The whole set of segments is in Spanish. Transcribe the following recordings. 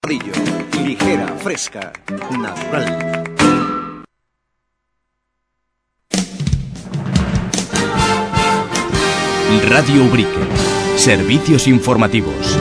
brillo, ligera, fresca, natural. Radio Ubrique. Servicios informativos.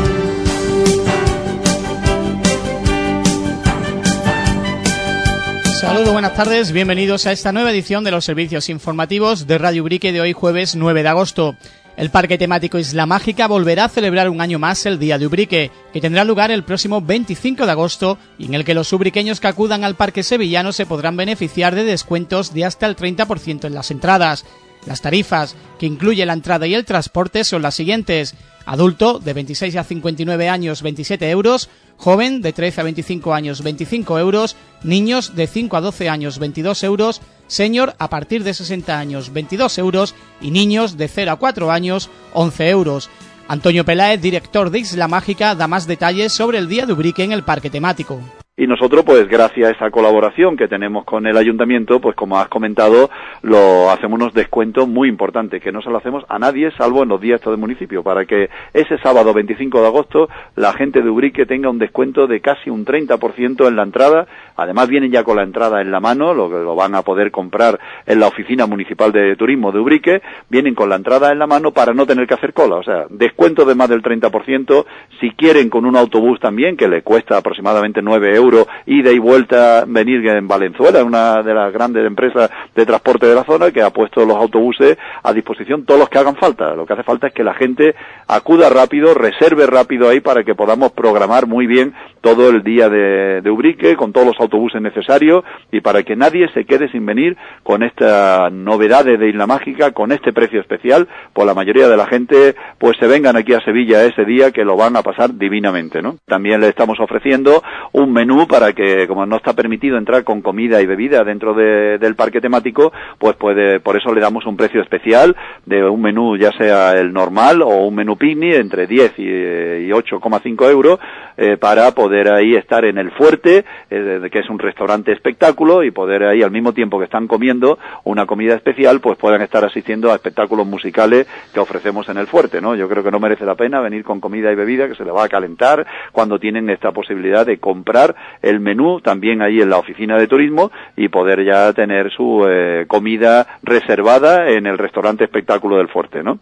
Saludos, buenas tardes, bienvenidos a esta nueva edición de los servicios informativos de Radio Ubrique de hoy jueves 9 de agosto. El Parque Temático Isla Mágica volverá a celebrar un año más el Día de Ubrique, que tendrá lugar el próximo 25 de agosto y en el que los ubriqueños que acudan al parque sevillano se podrán beneficiar de descuentos de hasta el 30% en las entradas. Las tarifas, que incluye la entrada y el transporte, son las siguientes: adulto, de 26 a 59 años, 27 euros, joven, de 13 a 25 años, 25 euros, niños, de 5 a 12 años, 22 euros, senior, a partir de 60 años, 22 euros, y niños, de 0 a 4 años, 11 euros. Antonio Peláez, director de Isla Mágica, da más detalles sobre el Día de Ubrique en el parque temático. Y nosotros, pues gracias a esa colaboración que tenemos con el ayuntamiento, pues como has comentado, hacemos unos descuentos muy importantes, que no se lo hacemos a nadie, salvo en los días del municipio, para que ese sábado 25 de agosto la gente de Ubrique tenga un descuento de casi un 30% en la entrada. Además vienen ya con la entrada en la mano, lo van a poder comprar en la Oficina Municipal de Turismo de Ubrique, vienen con la entrada en la mano para no tener que hacer cola, o sea, descuento de más del 30%, si quieren con un autobús también, que le cuesta aproximadamente 9 euros, ida y vuelta, venir en Valenzuela, una de las grandes empresas de transporte de la zona, que ha puesto los autobuses a disposición todos los que hagan falta. Lo que hace falta es que la gente acuda rápido, reserve rápido ahí para que podamos programar muy bien todo el día de Ubrique, con todos los autobuses necesarios, y para que nadie se quede sin venir con estas novedades de Isla Mágica, con este precio especial, pues la mayoría de la gente pues se vengan aquí a Sevilla ese día, que lo van a pasar divinamente, ¿no? También le estamos ofreciendo un menú para que, como no está permitido entrar con comida y bebida dentro del parque temático, pues por eso le damos un precio especial de un menú, ya sea el normal o un menú picnic, entre 10 y 8,5 euros, para poder ahí estar en el Fuerte, que es un restaurante espectáculo, y poder ahí, al mismo tiempo que están comiendo una comida especial, pues puedan estar asistiendo a espectáculos musicales que ofrecemos en el Fuerte, ¿no? Yo creo que no merece la pena venir con comida y bebida, que se le va a calentar, cuando tienen esta posibilidad de comprar el menú también ahí en la oficina de turismo y poder ya tener su comida reservada en el restaurante espectáculo del Fuerte, ¿no?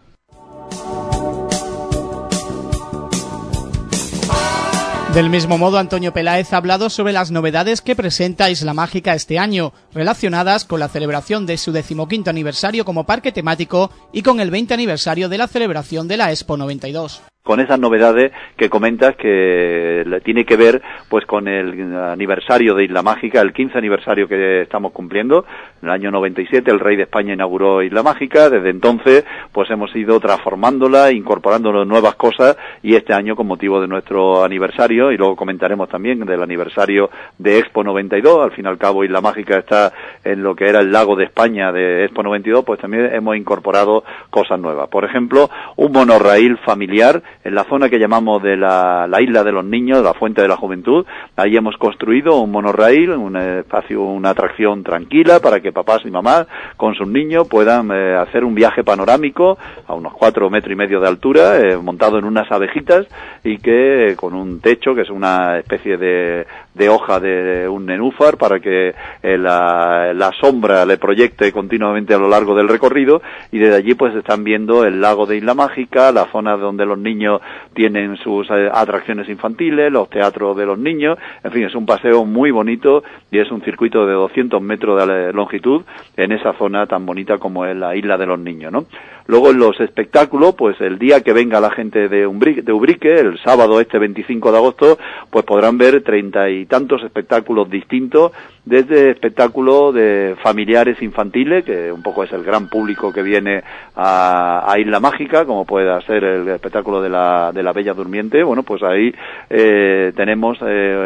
Del mismo modo, Antonio Peláez ha hablado sobre las novedades que presenta Isla Mágica este año, relacionadas con la celebración de su 15º aniversario como parque temático y con el 20 aniversario de la celebración de la Expo 92. Con esas novedades que comentas, que tiene que ver pues con el aniversario de Isla Mágica, el 15 aniversario que estamos cumpliendo. En el año 97 el Rey de España inauguró Isla Mágica, desde entonces pues hemos ido transformándola, incorporando nuevas cosas, y este año, con motivo de nuestro aniversario, y luego comentaremos también del aniversario de Expo 92, al fin y al cabo Isla Mágica está en lo que era el lago de España de Expo 92, pues también hemos incorporado cosas nuevas. Por ejemplo, un monorraíl familiar en la zona que llamamos de la Isla de los Niños, la Fuente de la Juventud. Ahí hemos construido un monorraíl, un espacio, una atracción tranquila para que papás y mamás con sus niños puedan hacer un viaje panorámico a unos 4,5 metros de altura, montado en unas abejitas, y que con un techo que es una especie de hoja de un nenúfar, para que la sombra le proyecte continuamente a lo largo del recorrido, y desde allí pues están viendo el lago de Isla Mágica, la zona donde los niños tienen sus atracciones infantiles, los teatros de los niños. En fin, es un paseo muy bonito y es un circuito de 200 metros de longitud en esa zona tan bonita como es la Isla de los Niños, ¿no? Luego, en los espectáculos, pues el día que venga la gente de Ubrique, el sábado 25 de agosto, pues podrán ver 30 y tantos espectáculos distintos, desde espectáculos de familiares infantiles, que un poco es el gran público que viene a Isla Mágica, como puede ser el espectáculo de la Bella Durmiente. Bueno, pues ahí tenemos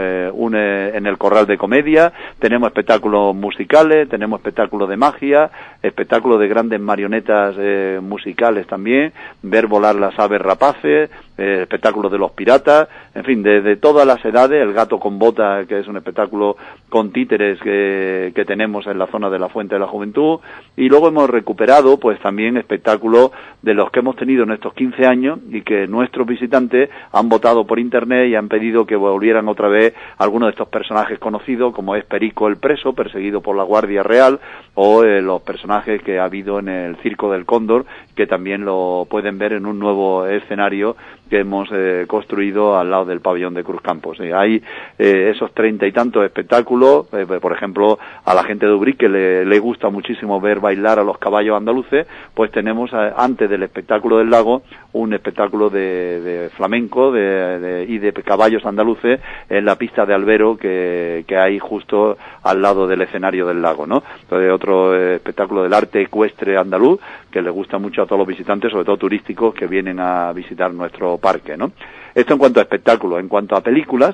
en el Corral de Comedia, tenemos espectáculos musicales, tenemos espectáculos de magia, espectáculos de grandes marionetas musicales también, ver volar las aves rapaces, espectáculos de los piratas, en fin, de todas las edades, el gato con bota, que es un espectáculo con títeres que tenemos en la zona de la Fuente de la Juventud, y luego hemos recuperado pues también espectáculos de los que hemos tenido en estos 15 años y que nuestros visitantes han votado por internet y han pedido que volvieran otra vez algunos de estos personajes conocidos, como es Perico el Preso, perseguido por la Guardia Real, o los personajes que ha habido en el Circo del Cóndor, que también lo pueden ver en un nuevo escenario que hemos construido al lado del pabellón de Cruzcampos. Hay esos 30 y tantos espectáculos, por ejemplo, a la gente de Ubrique le gusta muchísimo ver bailar a los caballos andaluces, pues tenemos antes del espectáculo del lago un espectáculo de flamenco y de caballos andaluces en la pista de albero que hay justo al lado del escenario del lago, ¿no? Entonces, otro espectáculo del arte ecuestre andaluz que le gusta mucho a todos los visitantes, sobre todo turísticos que vienen a visitar nuestro parque, ¿no? Esto en cuanto a espectáculos. En cuanto a películas,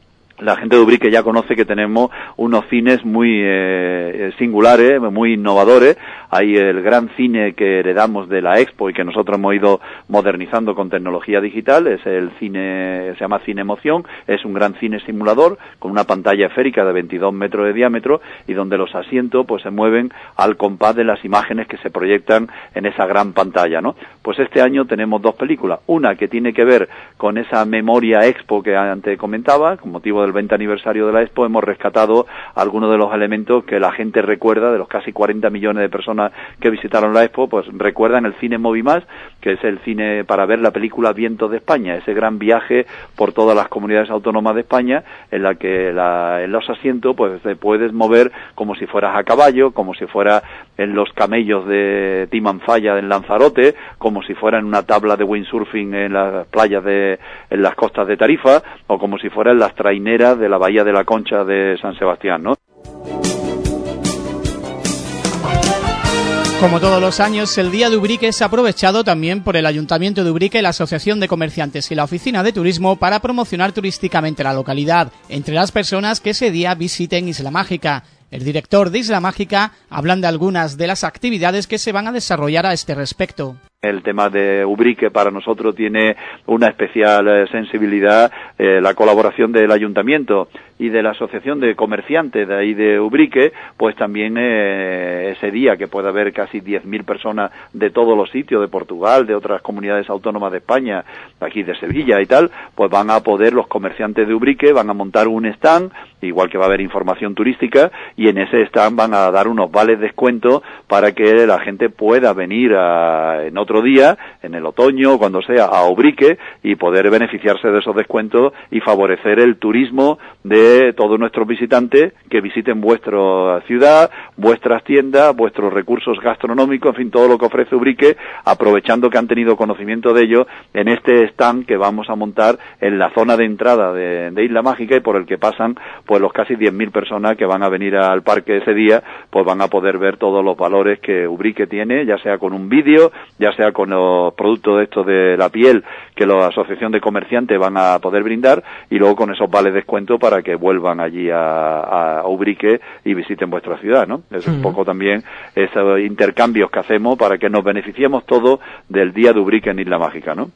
la gente de Ubrique ya conoce que tenemos unos cines muy singulares, muy innovadores. Hay el gran cine que heredamos de la Expo y que nosotros hemos ido modernizando con tecnología digital. Es el cine, se llama Cine Emoción. Es un gran cine simulador con una pantalla esférica de 22 metros de diámetro y donde los asientos pues se mueven al compás de las imágenes que se proyectan en esa gran pantalla, ¿no? Pues este año tenemos dos películas. Una que tiene que ver con esa memoria Expo que antes comentaba, con motivo del 20 aniversario de la Expo. Hemos rescatado algunos de los elementos que la gente recuerda, de los casi 40 millones de personas que visitaron la Expo, pues recuerdan el cine Movimás, que es el cine para ver la película Vientos de España, ese gran viaje por todas las comunidades autónomas de España, en la que en los asientos pues te puedes mover como si fueras a caballo, como si fuera en los camellos de Timanfaya en Lanzarote, como si fuera en una tabla de windsurfing en las playas en las costas de Tarifa, o como si fuera en las traineras de la Bahía de la Concha de San Sebastián, ¿no? Como todos los años, el Día de Ubrique es aprovechado también por el Ayuntamiento de Ubrique, la Asociación de Comerciantes y la Oficina de Turismo para promocionar turísticamente la localidad, entre las personas que ese día visiten Isla Mágica. El director de Isla Mágica hablan de algunas de las actividades que se van a desarrollar a este respecto. El tema de Ubrique para nosotros tiene una especial sensibilidad, la colaboración del Ayuntamiento y de la Asociación de Comerciantes de ahí de Ubrique, pues también ese día que puede haber casi 10.000 personas de todos los sitios, de Portugal, de otras comunidades autónomas de España, aquí de Sevilla y tal, pues van a poder los comerciantes de Ubrique, van a montar un stand, igual que va a haber información turística, y en ese stand van a dar unos vales de descuento para que la gente pueda venir en otro día, en el otoño, cuando sea, a Ubrique y poder beneficiarse de esos descuentos y favorecer el turismo de todos nuestros visitantes que visiten vuestra ciudad, vuestras tiendas, vuestros recursos gastronómicos, en fin, todo lo que ofrece Ubrique, aprovechando que han tenido conocimiento de ello en este stand que vamos a montar en la zona de entrada de Isla Mágica y por el que pasan pues los casi 10.000 personas que van a venir al parque ese día, pues van a poder ver todos los valores que Ubrique tiene, ya sea con un vídeo, ya sea con los productos de estos de la piel que la Asociación de Comerciantes van a poder brindar, y luego con esos vales de descuento para que vuelvan allí a Ubrique y visiten vuestra ciudad, ¿no? Es un poco también esos intercambios que hacemos para que nos beneficiemos todos del Día de Ubrique en Isla Mágica, ¿no?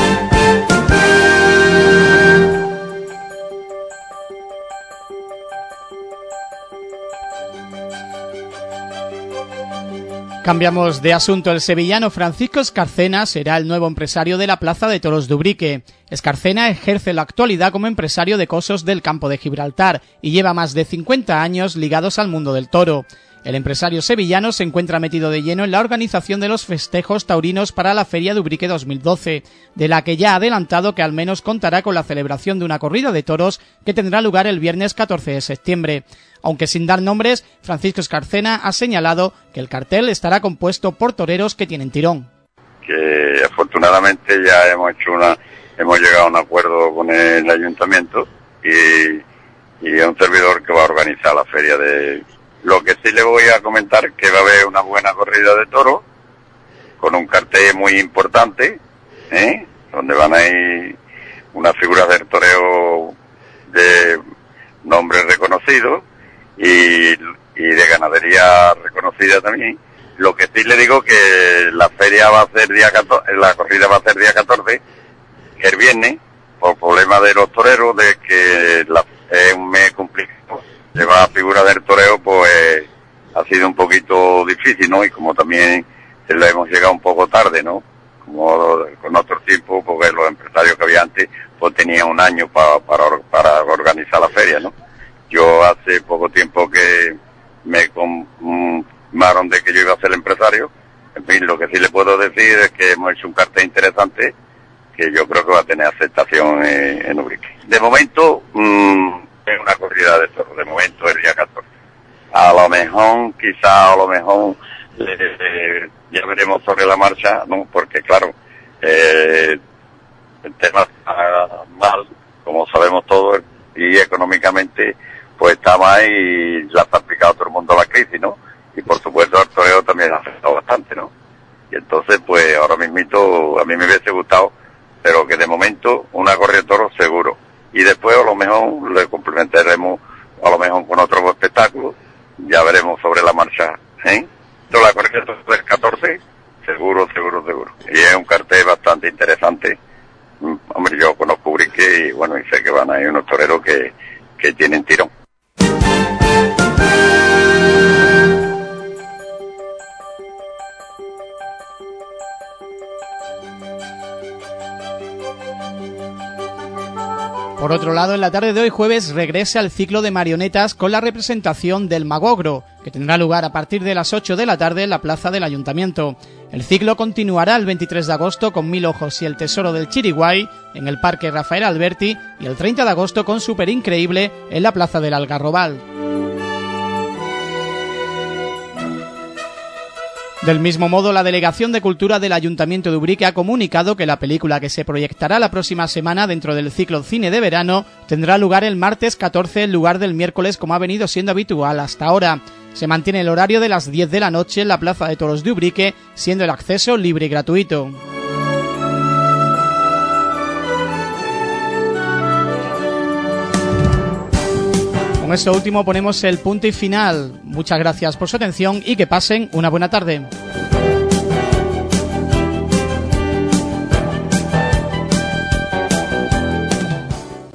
Cambiamos de asunto. El sevillano Francisco Escarcena será el nuevo empresario de la Plaza de Toros de Ubrique. Escarcena ejerce en la actualidad como empresario de cosos del Campo de Gibraltar y lleva más de 50 años ligados al mundo del toro. El empresario sevillano se encuentra metido de lleno en la organización de los festejos taurinos para la Feria de Ubrique 2012, de la que ya ha adelantado que al menos contará con la celebración de una corrida de toros que tendrá lugar el viernes 14 de septiembre. Aunque sin dar nombres, Francisco Escarcena ha señalado que el cartel estará compuesto por toreros que tienen tirón. Que afortunadamente ya hemos llegado a un acuerdo con el ayuntamiento y un servidor que va a organizar la feria de... Lo que sí le voy a comentar que va a haber una buena corrida de toros con un cartel muy importante, donde van a ir unas figuras del toreo de nombres reconocidos y de ganadería reconocida también. Lo que sí le digo que la feria va a ser día 14, la corrida va a ser día 14 el viernes, por problemas de los toreros, de que es un mes complicado. Llevar la figura del toreo, pues ha sido un poquito difícil, ¿no? Y como también le hemos llegado un poco tarde, ¿no? Como con otro tiempo, porque los empresarios que había antes, pues tenían un año para organizar la feria, ¿no? Yo hace poco tiempo que me confirmaron de que yo iba a ser empresario. En fin, lo que sí le puedo decir es que hemos hecho un cartel interesante que yo creo que va a tener aceptación en Ubrique. De momento, es una corrida de toros, de momento el día 14. A lo mejor, ya veremos sobre la marcha, ¿no? Porque claro, el tema está mal, como sabemos todos, y económicamente pues está mal y la está aplicado todo el mundo a la crisis, ¿no? Y por supuesto al toreo también ha afectado bastante, ¿no? Y entonces pues ahora mismito a mí me hubiese gustado, pero que de momento una corrida de toros seguro. Y después a lo mejor le complementaremos a lo mejor con otro espectáculo, ya veremos sobre la marcha, ¿eh? Entonces la corrida de toros del 14, seguro. Y es un cartel bastante interesante. Hombre, yo conozco Ubrique y bueno, y sé que van a ir unos toreros que tienen tirón. Por otro lado, en la tarde de hoy jueves regresa el ciclo de marionetas con la representación del Magogro, que tendrá lugar a partir de las 8 de la tarde en la plaza del Ayuntamiento. El ciclo continuará el 23 de agosto con Mil Ojos y el Tesoro del Chiriguay en el Parque Rafael Alberti y el 30 de agosto con Super Increíble en la plaza del Algarrobal. Del mismo modo, la Delegación de Cultura del Ayuntamiento de Ubrique ha comunicado que la película que se proyectará la próxima semana dentro del ciclo Cine de Verano tendrá lugar el martes 14 en lugar del miércoles como ha venido siendo habitual hasta ahora. Se mantiene el horario de las 10 de la noche en la Plaza de Toros de Ubrique, siendo el acceso libre y gratuito. Con esto último ponemos el punto y final. Muchas gracias por su atención y que pasen una buena tarde.